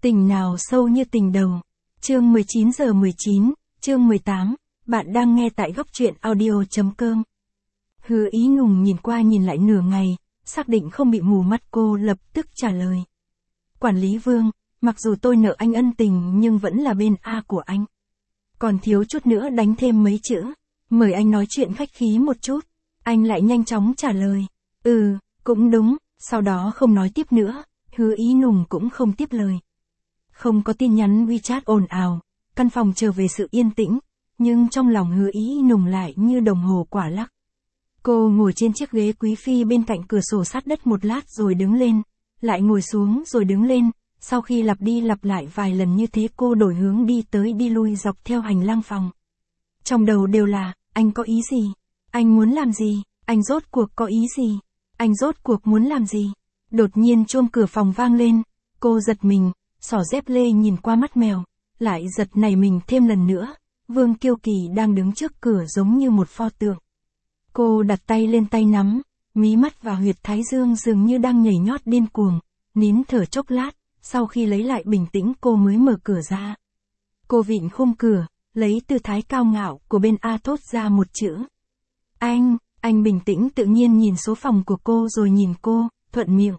Tình nào sâu như tình đầu. Chương 19:19, chương 18, bạn đang nghe tại góc truyện audio.com. Hứa Ý Nùng nhìn qua nhìn lại nửa ngày, xác định không bị mù mắt cô lập tức trả lời. Quản lý Vương, mặc dù tôi nợ anh ân tình nhưng vẫn là bên A của anh. Còn thiếu chút nữa đánh thêm mấy chữ, mời anh nói chuyện khách khí một chút. Anh lại nhanh chóng trả lời. Cũng đúng, sau đó không nói tiếp nữa, Hứa Ý Nùng cũng không tiếp lời. Không có tin nhắn WeChat ồn ào, căn phòng trở về sự yên tĩnh, nhưng trong lòng Hứa Ý Nùng lại như đồng hồ quả lắc. Cô ngồi trên chiếc ghế quý phi bên cạnh cửa sổ sát đất một lát rồi đứng lên, lại ngồi xuống rồi đứng lên, sau khi lặp đi lặp lại vài lần như thế cô đổi hướng đi tới đi lui dọc theo hành lang phòng. Trong đầu đều là, anh có ý gì? Anh muốn làm gì? Anh rốt cuộc có ý gì? Anh rốt cuộc muốn làm gì? Đột nhiên chuông cửa phòng vang lên, cô giật mình, xỏ dép lê nhìn qua mắt mèo, lại giật nảy mình thêm lần nữa, Vương Kiêu Kỳ đang đứng trước cửa giống như một pho tượng. Cô đặt tay lên tay nắm, mí mắt và huyệt thái dương dường như đang nhảy nhót điên cuồng, nín thở chốc lát, sau khi lấy lại bình tĩnh cô mới mở cửa ra. Cô vịn khung cửa, lấy tư thái cao ngạo của bên A thốt ra một chữ. Anh bình tĩnh tự nhiên nhìn số phòng của cô rồi nhìn cô, thuận miệng.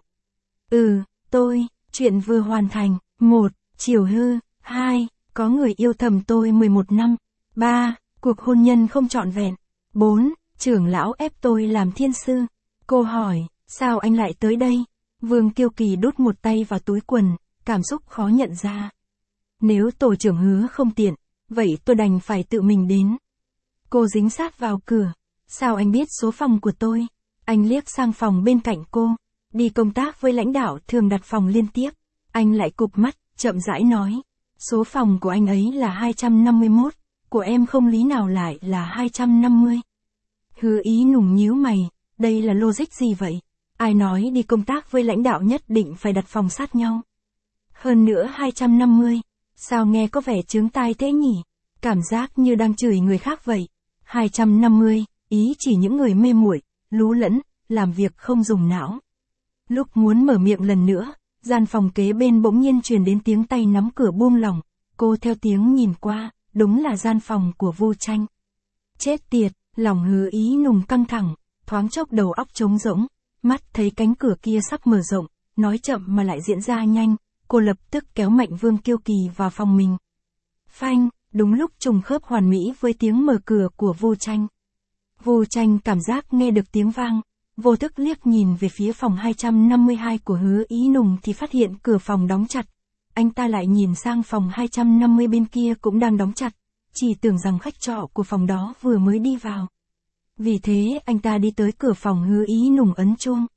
Chuyện vừa hoàn thành. 1. Chiều hư. 2. Có người yêu thầm tôi 11 năm. 3. Cuộc hôn nhân không trọn vẹn. 4. Trưởng lão ép tôi làm thiên sư. Cô hỏi, sao anh lại tới đây? Vương Kiêu Kỳ đút một tay vào túi quần, cảm xúc khó nhận ra. Nếu tổ trưởng Hứa không tiện, vậy tôi đành phải tự mình đến. Cô dính sát vào cửa. Sao anh biết số phòng của tôi? Anh liếc sang phòng bên cạnh cô. Đi công tác với lãnh đạo thường đặt phòng liên tiếp. Anh lại cụp mắt, chậm rãi nói. Số phòng của anh ấy là 251, của em không lý nào lại là 250. Hứa Ý Nùng nhíu mày, đây là logic gì vậy? Ai nói đi công tác với lãnh đạo nhất định phải đặt phòng sát nhau? Hơn nữa 250, sao nghe có vẻ chướng tai thế nhỉ? Cảm giác như đang chửi người khác vậy. 250, ý chỉ những người mê muội, lú lẫn, làm việc không dùng não. Lúc muốn mở miệng lần nữa, gian phòng kế bên bỗng nhiên truyền đến tiếng tay nắm cửa buông lỏng, cô theo tiếng nhìn qua, đúng là gian phòng của Vu Tranh. Chết tiệt, lòng Hứa Ý Nùng căng thẳng, thoáng chốc đầu óc trống rỗng, mắt thấy cánh cửa kia sắp mở rộng, nói chậm mà lại diễn ra nhanh, cô lập tức kéo mạnh Vương Kiêu Kỳ vào phòng mình. Phanh, đúng lúc trùng khớp hoàn mỹ với tiếng mở cửa của Vu Tranh. Vu Tranh cảm giác nghe được tiếng vang, vô thức liếc nhìn về phía phòng 252 của Hứa Ý Nùng thì phát hiện cửa phòng đóng chặt. Anh ta lại nhìn sang phòng 250 bên kia cũng đang đóng chặt, chỉ tưởng rằng khách trọ của phòng đó vừa mới đi vào. Vì thế anh ta đi tới cửa phòng Hứa Ý Nùng ấn chuông.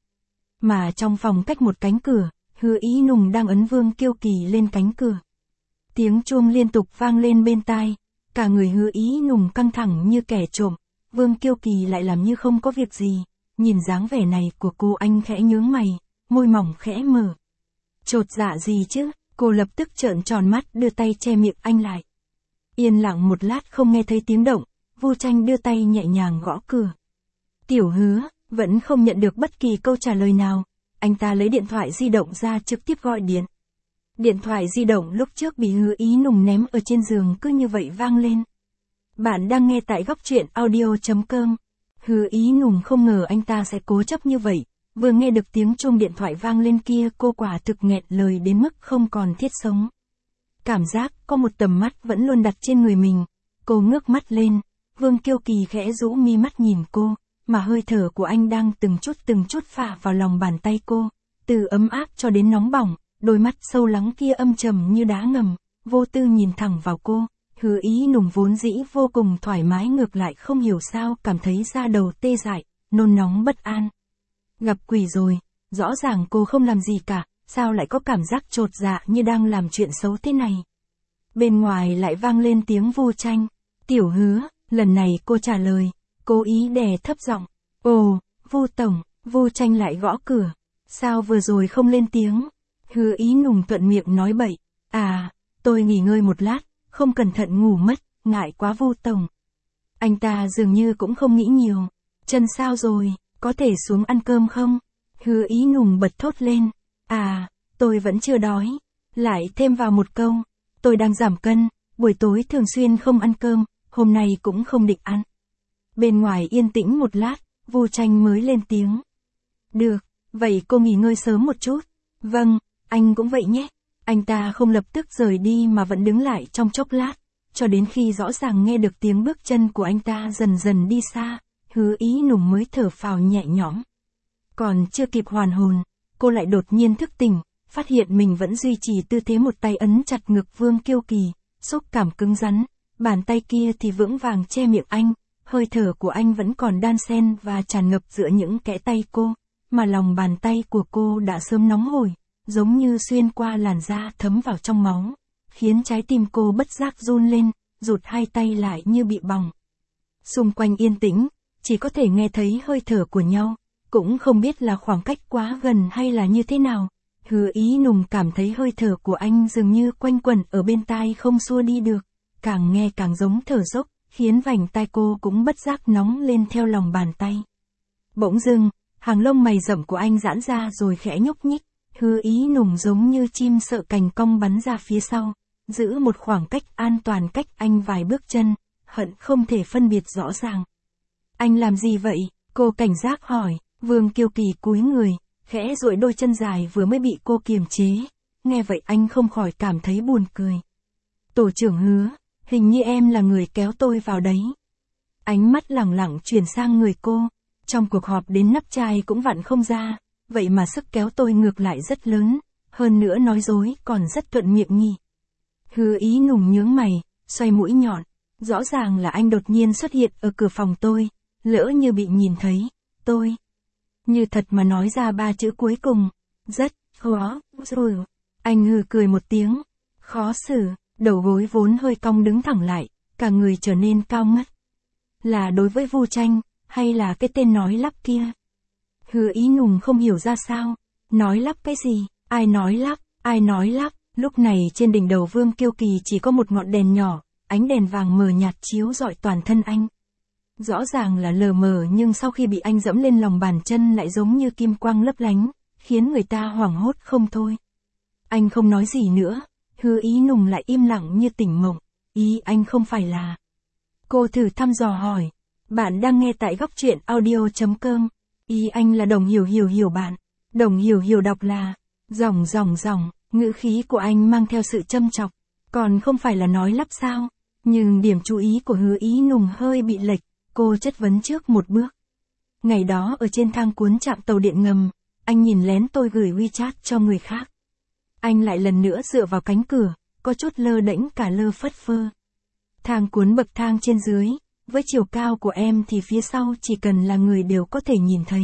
Mà trong phòng cách một cánh cửa, Hứa Ý Nùng đang ấn Vương Kiêu Kỳ lên cánh cửa. Tiếng chuông liên tục vang lên bên tai, cả người Hứa Ý Nùng căng thẳng như kẻ trộm, Vương Kiêu Kỳ lại làm như không có việc gì. Nhìn dáng vẻ này của cô anh khẽ nhướng mày, môi mỏng khẽ mở. Chột dạ gì chứ, cô lập tức trợn tròn mắt đưa tay che miệng anh lại. Yên lặng một lát không nghe thấy tiếng động, Vu Tranh đưa tay nhẹ nhàng gõ cửa. Tiểu Hứa, vẫn không nhận được bất kỳ câu trả lời nào, anh ta lấy điện thoại di động ra trực tiếp gọi điện. Điện thoại di động lúc trước bị Hứa Ý Nùng ném ở trên giường cứ như vậy vang lên. Bạn đang nghe tại góc truyện audio.com. Hứa Ý Nùng không ngờ anh ta sẽ cố chấp như vậy, vừa nghe được tiếng chuông điện thoại vang lên kia cô quả thực nghẹn lời đến mức không còn thiết sống. Cảm giác có một tầm mắt vẫn luôn đặt trên người mình, cô ngước mắt lên, Vương Kiêu Kỳ khẽ rũ mi mắt nhìn cô, mà hơi thở của anh đang từng chút phả vào lòng bàn tay cô, từ ấm áp cho đến nóng bỏng, đôi mắt sâu lắng kia âm trầm như đá ngầm, vô tư nhìn thẳng vào cô. Hứa Ý Nùng vốn dĩ vô cùng thoải mái ngược lại không hiểu sao cảm thấy da đầu tê dại, nôn nóng bất an. Gặp quỷ rồi, rõ ràng cô không làm gì cả, sao lại có cảm giác chột dạ như đang làm chuyện xấu thế này. Bên ngoài lại vang lên tiếng Vu Tranh. Tiểu Hứa, lần này cô trả lời, cố ý đè thấp giọng. Ồ, Vu Tổng, Vu Tranh lại gõ cửa. Sao vừa rồi không lên tiếng? Hứa Ý Nùng thuận miệng nói bậy. Tôi nghỉ ngơi một lát. Không cẩn thận ngủ mất, ngại quá Vu Tổng. Anh ta dường như cũng không nghĩ nhiều. Chân sao rồi, có thể xuống ăn cơm không? Hứa Ý Nùng bật thốt lên. Tôi vẫn chưa đói. Lại thêm vào một câu, tôi đang giảm cân, buổi tối thường xuyên không ăn cơm, hôm nay cũng không định ăn. Bên ngoài yên tĩnh một lát, Vu Tranh mới lên tiếng. Được, vậy cô nghỉ ngơi sớm một chút. Vâng, anh cũng vậy nhé. Anh ta không lập tức rời đi mà vẫn đứng lại trong chốc lát, cho đến khi rõ ràng nghe được tiếng bước chân của anh ta dần dần đi xa, Hứa Ý Nùng mới thở phào nhẹ nhõm. Còn chưa kịp hoàn hồn, cô lại đột nhiên thức tỉnh, phát hiện mình vẫn duy trì tư thế một tay ấn chặt ngực Vương Kiêu Kỳ, xúc cảm cứng rắn, bàn tay kia thì vững vàng che miệng anh, hơi thở của anh vẫn còn đan xen và tràn ngập giữa những kẽ tay cô, mà lòng bàn tay của cô đã sớm nóng hổi, giống như xuyên qua làn da thấm vào trong máu, khiến trái tim cô bất giác run lên, rụt hai tay lại như bị bỏng. Xung quanh yên tĩnh, chỉ có thể nghe thấy hơi thở của nhau, cũng không biết là khoảng cách quá gần hay là như thế nào. Hứa Ý Nùng cảm thấy hơi thở của anh dường như quanh quẩn ở bên tai không xua đi được, càng nghe càng giống thở dốc, khiến vành tai cô cũng bất giác nóng lên theo lòng bàn tay. Bỗng dưng, hàng lông mày rậm của anh giãn ra rồi khẽ nhúc nhích, Hứa Ý Nùng giống như chim sợ cành cong bắn ra phía sau, giữ một khoảng cách an toàn cách anh vài bước chân, hận không thể phân biệt rõ ràng. Anh làm gì vậy? Cô cảnh giác hỏi. Vương Kiêu Kỳ cúi người, khẽ duỗi đôi chân dài vừa mới bị cô kiềm chế, nghe vậy anh không khỏi cảm thấy buồn cười. Tổ trưởng Hứa, hình như em là người kéo tôi vào đấy. Ánh mắt lẳng lặng chuyển sang người cô, trong cuộc họp đến nắp chai cũng vặn không ra, vậy mà sức kéo tôi ngược lại rất lớn, hơn nữa nói dối còn rất thuận miệng nhỉ. Hứa Ý Nùng nhướng mày, xoay mũi nhọn, rõ ràng là anh đột nhiên xuất hiện ở cửa phòng tôi, lỡ như bị nhìn thấy, tôi. Như thật mà nói ra ba chữ cuối cùng, rất khó rồi. Anh hừ cười một tiếng, khó xử, đầu gối vốn hơi cong đứng thẳng lại, cả người trở nên cao ngất. Là đối với Vu Tranh, hay là cái tên nói lắp kia? Hứa Ý Nùng không hiểu ra sao, nói lắp cái gì, ai nói lắp, lúc này trên đỉnh đầu Vương Kiêu Kỳ chỉ có một ngọn đèn nhỏ, ánh đèn vàng mờ nhạt chiếu rọi toàn thân anh. Rõ ràng là lờ mờ nhưng sau khi bị anh dẫm lên lòng bàn chân lại giống như kim quang lấp lánh, khiến người ta hoảng hốt không thôi. Anh không nói gì nữa, Hứa Ý Nùng lại im lặng như tỉnh mộng, ý anh không phải là. Cô thử thăm dò hỏi, bạn đang nghe tại góc truyện audio.com, ý anh là Đồng Hiểu bạn, Đồng Hiểu đọc là, dòng, ngữ khí của anh mang theo sự châm chọc, còn không phải là nói lắp sao, nhưng điểm chú ý của Hứa Ý Nùng hơi bị lệch. Cô chất vấn trước một bước. Ngày đó ở trên thang cuốn trạm tàu điện ngầm, anh nhìn lén tôi gửi WeChat cho người khác. Anh lại lần nữa dựa vào cánh cửa, có chút lơ đễnh cả lơ phất phơ. Thang cuốn bậc thang trên dưới, với chiều cao của em thì phía sau chỉ cần là người đều có thể nhìn thấy.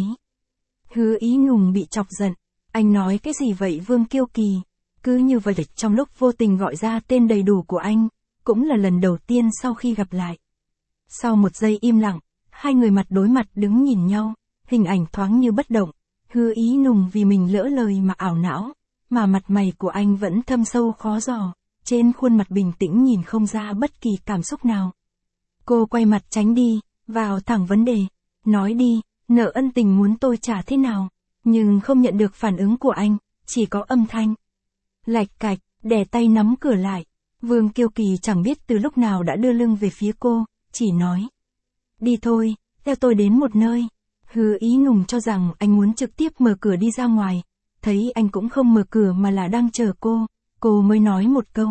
Hứa Ý Nùng bị chọc giận. Anh nói cái gì vậy Vương Kiêu Kỳ? Cứ như vậy trong lúc vô tình gọi ra tên đầy đủ của anh, cũng là lần đầu tiên sau khi gặp lại. Sau một giây im lặng, hai người mặt đối mặt đứng nhìn nhau, hình ảnh thoáng như bất động, Hứa Ý Nùng vì mình lỡ lời mà ảo não, mà mặt mày của anh vẫn thâm sâu khó dò, trên khuôn mặt bình tĩnh nhìn không ra bất kỳ cảm xúc nào. Cô quay mặt tránh đi, vào thẳng vấn đề, nói đi, nợ ân tình muốn tôi trả thế nào, nhưng không nhận được phản ứng của anh, chỉ có âm thanh. Lạch cạch, đè tay nắm cửa lại, Vương Kiêu Kỳ chẳng biết từ lúc nào đã đưa lưng về phía cô. Chỉ nói, đi thôi, theo tôi đến một nơi. Hứa Ý Nùng cho rằng anh muốn trực tiếp mở cửa đi ra ngoài, thấy anh cũng không mở cửa mà là đang chờ cô mới nói một câu.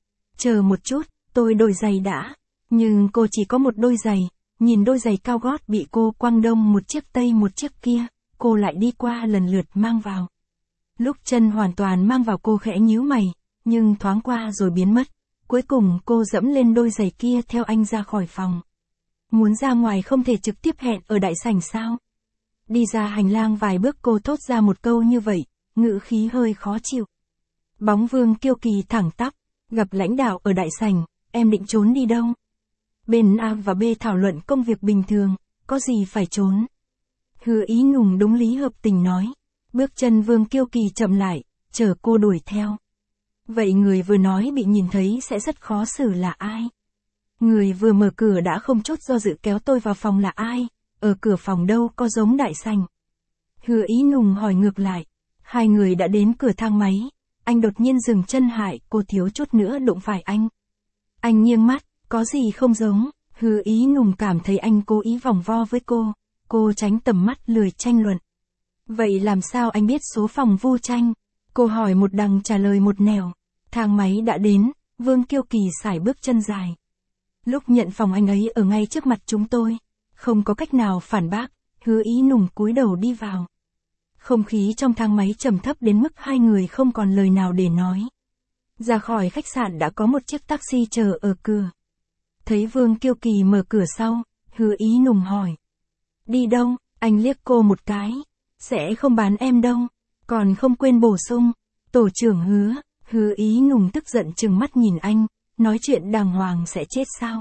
Chờ một chút, tôi đổi giày đã. Nhưng cô chỉ có một đôi giày, nhìn đôi giày cao gót bị cô quăng đông một chiếc tây một chiếc kia, cô lại đi qua lần lượt mang vào. Lúc chân hoàn toàn mang vào cô khẽ nhíu mày, nhưng thoáng qua rồi biến mất. Cuối cùng cô dẫm lên đôi giày kia theo anh ra khỏi phòng. Muốn ra ngoài không thể trực tiếp hẹn ở đại sảnh sao? Đi ra hành lang vài bước cô thốt ra một câu như vậy, ngữ khí hơi khó chịu. Bóng Vương Kiêu Kỳ thẳng tắp, gặp lãnh đạo ở đại sảnh, em định trốn đi đâu? Bên A và B thảo luận công việc bình thường, có gì phải trốn? Hứa Ý Nùng đúng lý hợp tình nói. Bước chân Vương Kiêu Kỳ chậm lại, chờ cô đuổi theo. Vậy người vừa nói bị nhìn thấy sẽ rất khó xử là ai? Người vừa mở cửa đã không chút do dự kéo tôi vào phòng là ai? Ở cửa phòng đâu có giống đại sảnh? Hứa Ý Nùng hỏi ngược lại. Hai người đã đến cửa thang máy. anh đột nhiên dừng chân hại cô thiếu chút nữa đụng phải anh. Anh nghiêng mắt, có gì không giống, Hứa Ý Nùng cảm thấy anh cố ý vòng vo với cô tránh tầm mắt lười tranh luận. Vậy làm sao anh biết số phòng Vu Tranh? Cô hỏi một đằng trả lời một nẻo. Thang máy đã đến, Vương Kiêu Kỳ sải bước chân dài. Lúc nhận phòng anh ấy ở ngay trước mặt chúng tôi. Không có cách nào phản bác, Hứa Ý Nùng cúi đầu đi vào. Không khí trong thang máy trầm thấp đến mức hai người không còn lời nào để nói. Ra khỏi khách sạn đã có một chiếc taxi chờ ở cửa. Thấy Vương Kiêu Kỳ mở cửa sau, Hứa Ý Nùng hỏi. Đi đâu? Anh liếc cô một cái. Sẽ không bán em đâu. Còn không quên bổ sung. Tổ trưởng Hứa. Hứa Ý Nùng tức giận trừng mắt nhìn anh. Nói chuyện đàng hoàng sẽ chết sao?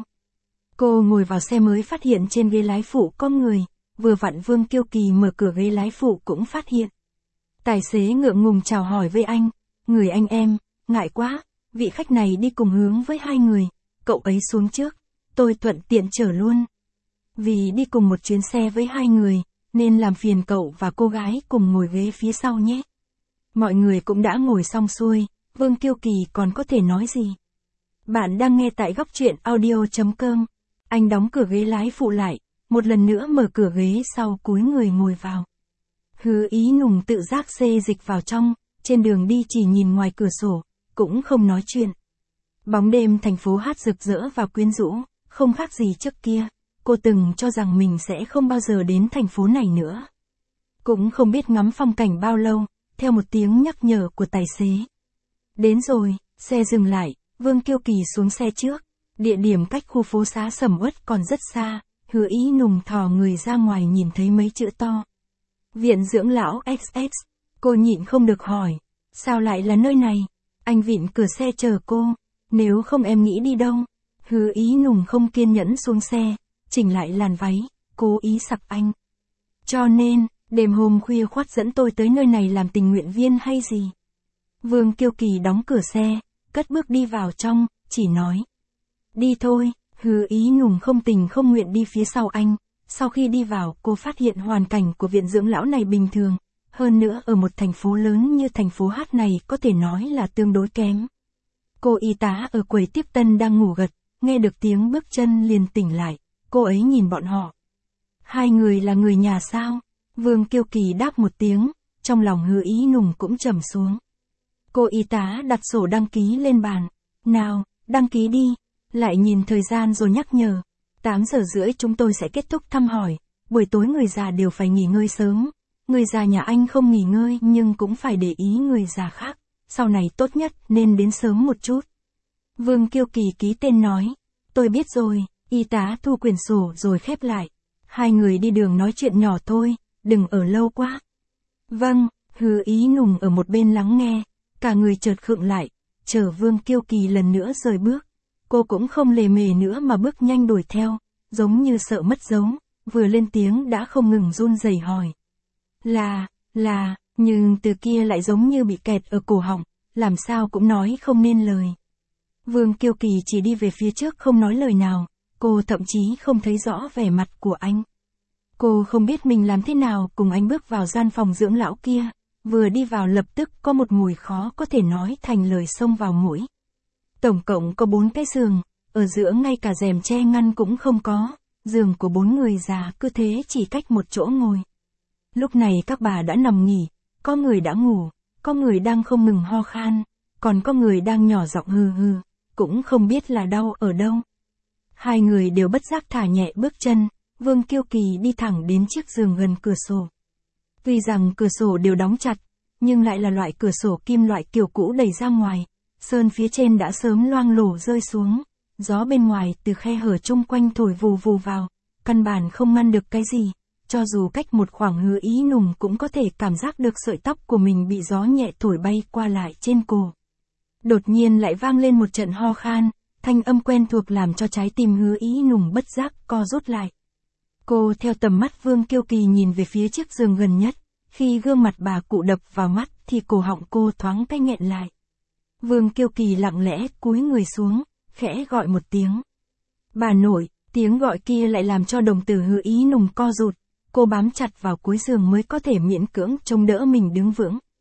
Cô ngồi vào xe mới phát hiện trên ghế lái phụ có người. Vừa vặn Vương Kiêu Kỳ mở cửa ghế lái phụ cũng phát hiện. Tài xế ngượng ngùng chào hỏi với anh. Người anh em, ngại quá. Vị khách này đi cùng hướng với hai người. Cậu ấy xuống trước. Tôi thuận tiện chở luôn. Vì đi cùng một chuyến xe với hai người, nên làm phiền cậu và cô gái cùng ngồi ghế phía sau nhé. Mọi người cũng đã ngồi xong xuôi, Vương Kiêu Kỳ còn có thể nói gì? Bạn đang nghe tại Góc Truyện Audio.com. Anh đóng cửa ghế lái phụ lại, một lần nữa mở cửa ghế sau cúi người ngồi vào. Hứa Ý Nùng tự giác xê dịch vào trong, trên đường đi chỉ nhìn ngoài cửa sổ, cũng không nói chuyện. Bóng đêm thành phố hát rực rỡ và quyến rũ, không khác gì trước kia. Cô từng cho rằng mình sẽ không bao giờ đến thành phố này nữa. Cũng không biết ngắm phong cảnh bao lâu, theo một tiếng nhắc nhở của tài xế. Đến rồi, xe dừng lại, Vương Kiêu Kỳ xuống xe trước. Địa điểm cách khu phố xá sầm uất còn rất xa, Hứa Ý Nùng thò người ra ngoài nhìn thấy mấy chữ to. Viện dưỡng lão XX. Cô nhịn không được hỏi, sao lại là nơi này? Anh vịn cửa xe chờ cô, nếu không em nghĩ đi đâu? Hứa Ý Nùng không kiên nhẫn xuống xe, chỉnh lại làn váy, cố ý sặc anh. Cho nên, đêm hôm khuya khoắt dẫn tôi tới nơi này làm tình nguyện viên hay gì? Vương Kiêu Kỳ đóng cửa xe, cất bước đi vào trong, chỉ nói. Đi thôi, Hứa Ý Nùng không tình không nguyện đi phía sau anh. Sau khi đi vào, cô phát hiện hoàn cảnh của viện dưỡng lão này bình thường. Hơn nữa ở một thành phố lớn như thành phố Hát này có thể nói là tương đối kém. Cô y tá ở quầy tiếp tân đang ngủ gật, nghe được tiếng bước chân liền tỉnh lại. Cô ấy nhìn bọn họ. Hai người là người nhà sao? Vương Kiêu Kỳ đáp một tiếng, trong lòng Hứa Ý Nùng cũng trầm xuống. Cô y tá đặt sổ đăng ký lên bàn. Nào, đăng ký đi. Lại nhìn thời gian rồi nhắc nhở. 8:30 chúng tôi sẽ kết thúc thăm hỏi. Buổi tối người già đều phải nghỉ ngơi sớm. Người già nhà anh không nghỉ ngơi nhưng cũng phải để ý người già khác. Sau này tốt nhất nên đến sớm một chút. Vương Kiêu Kỳ ký tên nói. Tôi biết rồi. Y tá thu quyển sổ rồi khép lại. Hai người đi đường nói chuyện nhỏ thôi, đừng ở lâu quá. Vâng, Hứa Ý Nùng ở một bên lắng nghe, cả người chợt khựng lại, chờ Vương Kiêu Kỳ lần nữa rời bước. Cô cũng không lề mề nữa mà bước nhanh đuổi theo, giống như sợ mất dấu, vừa lên tiếng đã không ngừng run rẩy hỏi. Là, nhưng từ kia lại giống như bị kẹt ở cổ họng, làm sao cũng nói không nên lời. Vương Kiêu Kỳ chỉ đi về phía trước không nói lời nào. Cô thậm chí không thấy rõ vẻ mặt của anh. Cô không biết mình làm thế nào cùng anh bước vào gian phòng dưỡng lão kia. Vừa đi vào lập tức có một mùi khó có thể nói thành lời xông vào mũi. Tổng cộng có 4 cái giường, ở giữa ngay cả rèm che ngăn cũng không có. Giường của 4 người già cứ thế chỉ cách một chỗ ngồi. Lúc này các bà đã nằm nghỉ, có người đã ngủ, có người đang không ngừng ho khan, còn có người đang nhỏ giọng hừ hừ, cũng không biết là đau ở đâu. Hai người đều bất giác thả nhẹ bước chân, Vương Kiêu Kỳ đi thẳng đến chiếc giường gần cửa sổ. Tuy rằng cửa sổ đều đóng chặt, nhưng lại là loại cửa sổ kim loại kiểu cũ đẩy ra ngoài, sơn phía trên đã sớm loang lổ rơi xuống, gió bên ngoài từ khe hở chung quanh thổi vù vù vào, căn bản không ngăn được cái gì, cho dù cách một khoảng Hứa Ý Nùng cũng có thể cảm giác được sợi tóc của mình bị gió nhẹ thổi bay qua lại trên cổ. Đột nhiên lại vang lên một trận ho khan. Thanh âm quen thuộc làm cho trái tim Hứa Ý Nùng bất giác co rút lại. Cô theo tầm mắt Vương Kiêu Kỳ nhìn về phía chiếc giường gần nhất, khi gương mặt bà cụ đập vào mắt thì cổ họng cô thoáng cái nghẹn lại. Vương Kiêu Kỳ lặng lẽ cúi người xuống, khẽ gọi một tiếng. Bà nội, tiếng gọi kia lại làm cho đồng tử Hứa Ý Nùng co rụt, cô bám chặt vào cuối giường mới có thể miễn cưỡng chống đỡ mình đứng vững.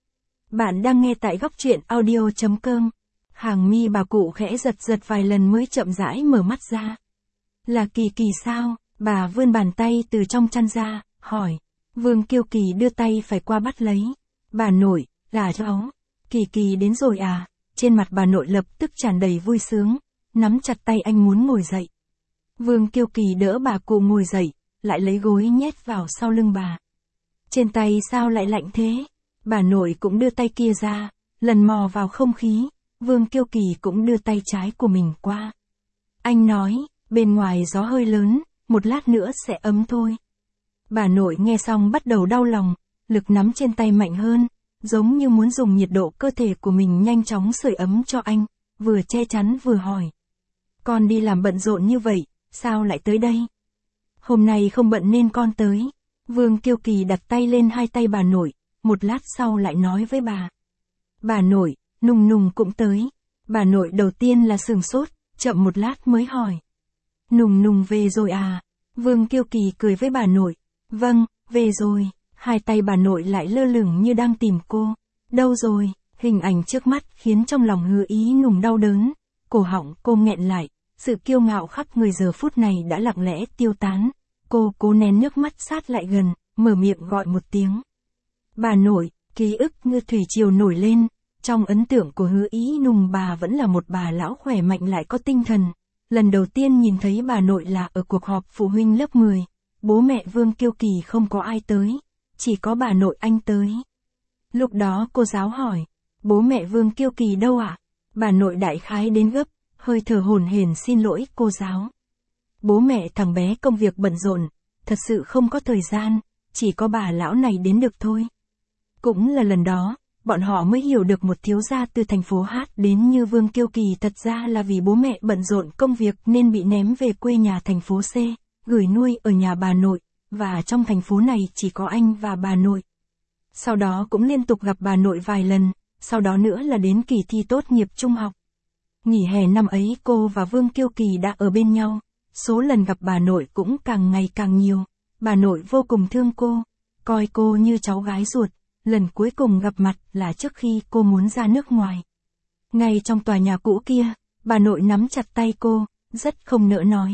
Bạn đang nghe tại góc truyện audio.com. Hàng mi bà cụ khẽ giật giật vài lần mới chậm rãi mở mắt ra. Là Kỳ Kỳ sao? Bà vươn bàn tay từ trong chăn ra, hỏi. Vương Kiêu Kỳ đưa tay phải qua bắt lấy. Bà nội, là cháu. Kỳ Kỳ đến rồi à? Trên mặt bà nội lập tức tràn đầy vui sướng, nắm chặt tay anh muốn ngồi dậy. Vương Kiêu Kỳ đỡ bà cụ ngồi dậy, lại lấy gối nhét vào sau lưng bà. Trên tay sao lại lạnh thế? Bà nội cũng đưa tay kia ra, lần mò vào không khí, Vương Kiêu Kỳ cũng đưa tay trái của mình qua. Anh nói, bên ngoài gió hơi lớn, một lát nữa sẽ ấm thôi. Bà nội nghe xong bắt đầu đau lòng, lực nắm trên tay mạnh hơn, giống như muốn dùng nhiệt độ cơ thể của mình nhanh chóng sưởi ấm cho anh, vừa che chắn vừa hỏi. Con đi làm bận rộn như vậy, sao lại tới đây? Hôm nay không bận nên con tới. Vương Kiêu Kỳ đặt tay lên hai tay bà nội, một lát sau lại nói với bà. Bà nội, Nùng Nùng cũng tới. Bà nội đầu tiên là sửng sốt, chậm một lát mới hỏi. Nùng Nùng về rồi à? Vương Kiêu Kỳ cười với bà nội. Vâng, về rồi. Hai tay bà nội lại lơ lửng như đang tìm cô. Đâu rồi? Hình ảnh trước mắt khiến trong lòng Hứa Ý Nùng đau đớn. Cổ họng cô nghẹn lại, sự kiêu ngạo khắp người giờ phút này đã lặng lẽ tiêu tán. Cô cố nén nước mắt sát lại gần, mở miệng gọi một tiếng. Bà nội, ký ức như thủy triều nổi lên. Trong ấn tượng của Hứa Ý Nùng bà vẫn là một bà lão khỏe mạnh lại có tinh thần. Lần đầu tiên nhìn thấy bà nội là ở cuộc họp phụ huynh lớp 10. Bố mẹ Vương Kiêu Kỳ không có ai tới, chỉ có bà nội anh tới. Lúc đó cô giáo hỏi, bố mẹ Vương Kiêu Kỳ đâu ạ? Bà nội đại khái đến gấp, hơi thở hổn hển xin lỗi cô giáo. Bố mẹ thằng bé công việc bận rộn, thật sự không có thời gian, chỉ có bà lão này đến được thôi. Cũng là lần đó, bọn họ mới hiểu được một thiếu gia từ thành phố Hát đến như Vương Kiêu Kỳ thật ra là vì bố mẹ bận rộn công việc nên bị ném về quê nhà thành phố C, gửi nuôi ở nhà bà nội, và trong thành phố này chỉ có anh và bà nội. Sau đó cũng liên tục gặp bà nội vài lần, sau đó nữa là đến kỳ thi tốt nghiệp trung học. Nghỉ hè năm ấy cô và Vương Kiêu Kỳ đã ở bên nhau, số lần gặp bà nội cũng càng ngày càng nhiều. Bà nội vô cùng thương cô, coi cô như cháu gái ruột. Lần cuối cùng gặp mặt là trước khi cô muốn ra nước ngoài. Ngay trong tòa nhà cũ kia, bà nội nắm chặt tay cô, rất không nỡ nói.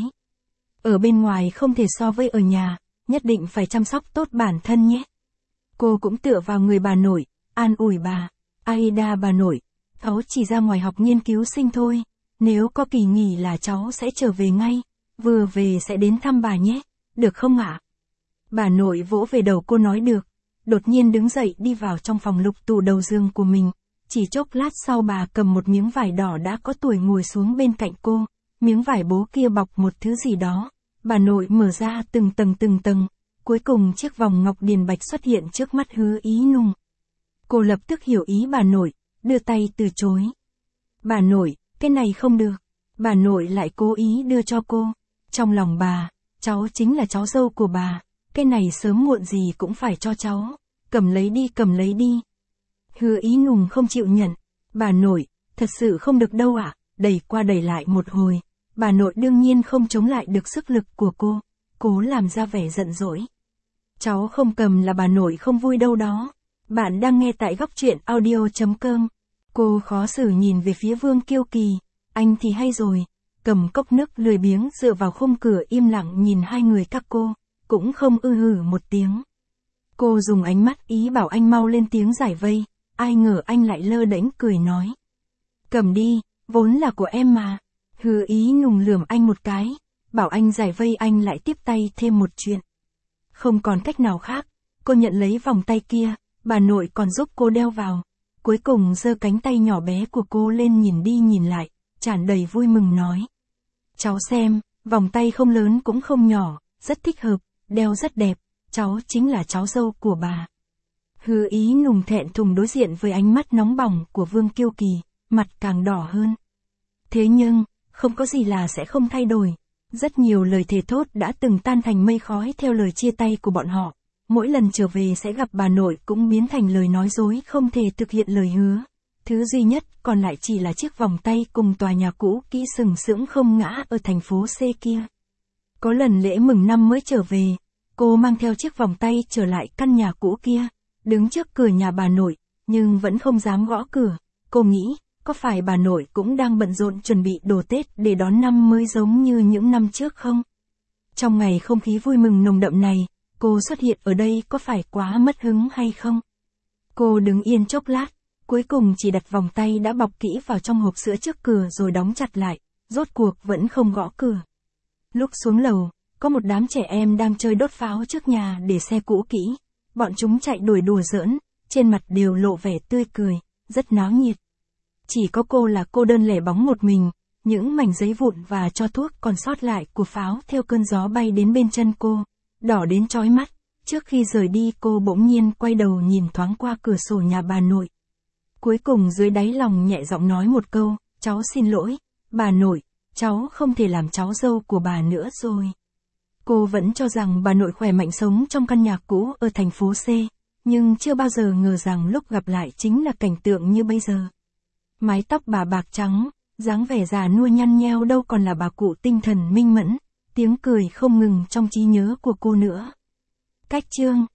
Ở bên ngoài không thể so với ở nhà, nhất định phải chăm sóc tốt bản thân nhé. Cô cũng tựa vào người bà nội, an ủi bà. Aida bà nội, cháu chỉ ra ngoài học nghiên cứu sinh thôi, nếu có kỳ nghỉ là cháu sẽ trở về ngay, vừa về sẽ đến thăm bà nhé, được không ạ? Bà nội vỗ về đầu cô nói được. Đột nhiên đứng dậy đi vào trong phòng lục tủ đầu giường của mình. Chỉ chốc lát sau bà cầm một miếng vải đỏ đã có tuổi ngồi xuống bên cạnh cô. Miếng vải bố kia bọc một thứ gì đó. Bà nội mở ra từng tầng. Cuối cùng chiếc vòng ngọc điền bạch xuất hiện trước mắt Hứa Ý Nùng. Cô lập tức hiểu ý bà nội, đưa tay từ chối. Bà nội, cái này không được. Bà nội lại cố ý đưa cho cô. Trong lòng bà, cháu chính là cháu dâu của bà. Cái này sớm muộn gì cũng phải cho cháu. Cầm lấy đi. Hứa Ý Nùng không chịu nhận. Bà nội, thật sự không được đâu ạ. Đẩy qua đẩy lại một hồi. Bà nội đương nhiên không chống lại được sức lực của cô. Cố làm ra vẻ giận dỗi. Cháu không cầm là bà nội không vui đâu đó. Bạn đang nghe tại góc truyện audio.com. Cô khó xử nhìn về phía Vương Kiêu Kỳ. Anh thì hay rồi. Cầm cốc nước lười biếng dựa vào khung cửa im lặng nhìn hai người các cô. Cũng không hử một tiếng. Cô dùng ánh mắt ý bảo anh mau lên tiếng giải vây, ai ngờ anh lại lơ đễnh cười nói. Cầm đi, vốn là của em mà. Hứa Ý Nùng lườm anh một cái, bảo anh giải vây anh lại tiếp tay thêm một chuyện. Không còn cách nào khác, cô nhận lấy vòng tay kia, bà nội còn giúp cô đeo vào. Cuối cùng giơ cánh tay nhỏ bé của cô lên nhìn đi nhìn lại, tràn đầy vui mừng nói. Cháu xem, vòng tay không lớn cũng không nhỏ, rất thích hợp. Đeo rất đẹp, cháu chính là cháu dâu của bà. Hứa Ý Nùng thẹn thùng đối diện với ánh mắt nóng bỏng của Vương Kiêu Kỳ, mặt càng đỏ hơn. Thế nhưng, không có gì là sẽ không thay đổi. Rất nhiều lời thề thốt đã từng tan thành mây khói theo lời chia tay của bọn họ. Mỗi lần trở về sẽ gặp bà nội cũng biến thành lời nói dối không thể thực hiện lời hứa. Thứ duy nhất còn lại chỉ là chiếc vòng tay cùng tòa nhà cũ kỹ sừng sững không ngã ở thành phố C kia. Có lần lễ mừng năm mới trở về, cô mang theo chiếc vòng tay trở lại căn nhà cũ kia, đứng trước cửa nhà bà nội, nhưng vẫn không dám gõ cửa. Cô nghĩ, có phải bà nội cũng đang bận rộn chuẩn bị đồ Tết để đón năm mới giống như những năm trước không? Trong ngày không khí vui mừng nồng đậm này, cô xuất hiện ở đây có phải quá mất hứng hay không? Cô đứng yên chốc lát, cuối cùng chỉ đặt vòng tay đã bọc kỹ vào trong hộp sữa trước cửa rồi đóng chặt lại, rốt cuộc vẫn không gõ cửa. Lúc xuống lầu, có một đám trẻ em đang chơi đốt pháo trước nhà để xe cũ kỹ. Bọn chúng chạy đuổi đùa giỡn, trên mặt đều lộ vẻ tươi cười, rất náo nhiệt. Chỉ có cô là cô đơn lẻ bóng một mình, những mảnh giấy vụn và tro thuốc còn sót lại của pháo theo cơn gió bay đến bên chân cô, đỏ đến chói mắt. Trước khi rời đi cô bỗng nhiên quay đầu nhìn thoáng qua cửa sổ nhà bà nội. Cuối cùng dưới đáy lòng nhẹ giọng nói một câu, cháu xin lỗi, bà nội, cháu không thể làm cháu dâu của bà nữa rồi. Cô vẫn cho rằng bà nội khỏe mạnh sống trong căn nhà cũ ở thành phố C, nhưng chưa bao giờ ngờ rằng lúc gặp lại chính là cảnh tượng như bây giờ. Mái tóc bà bạc trắng, dáng vẻ già nua nhăn nheo đâu còn là bà cụ tinh thần minh mẫn, tiếng cười không ngừng trong trí nhớ của cô nữa. Cách chương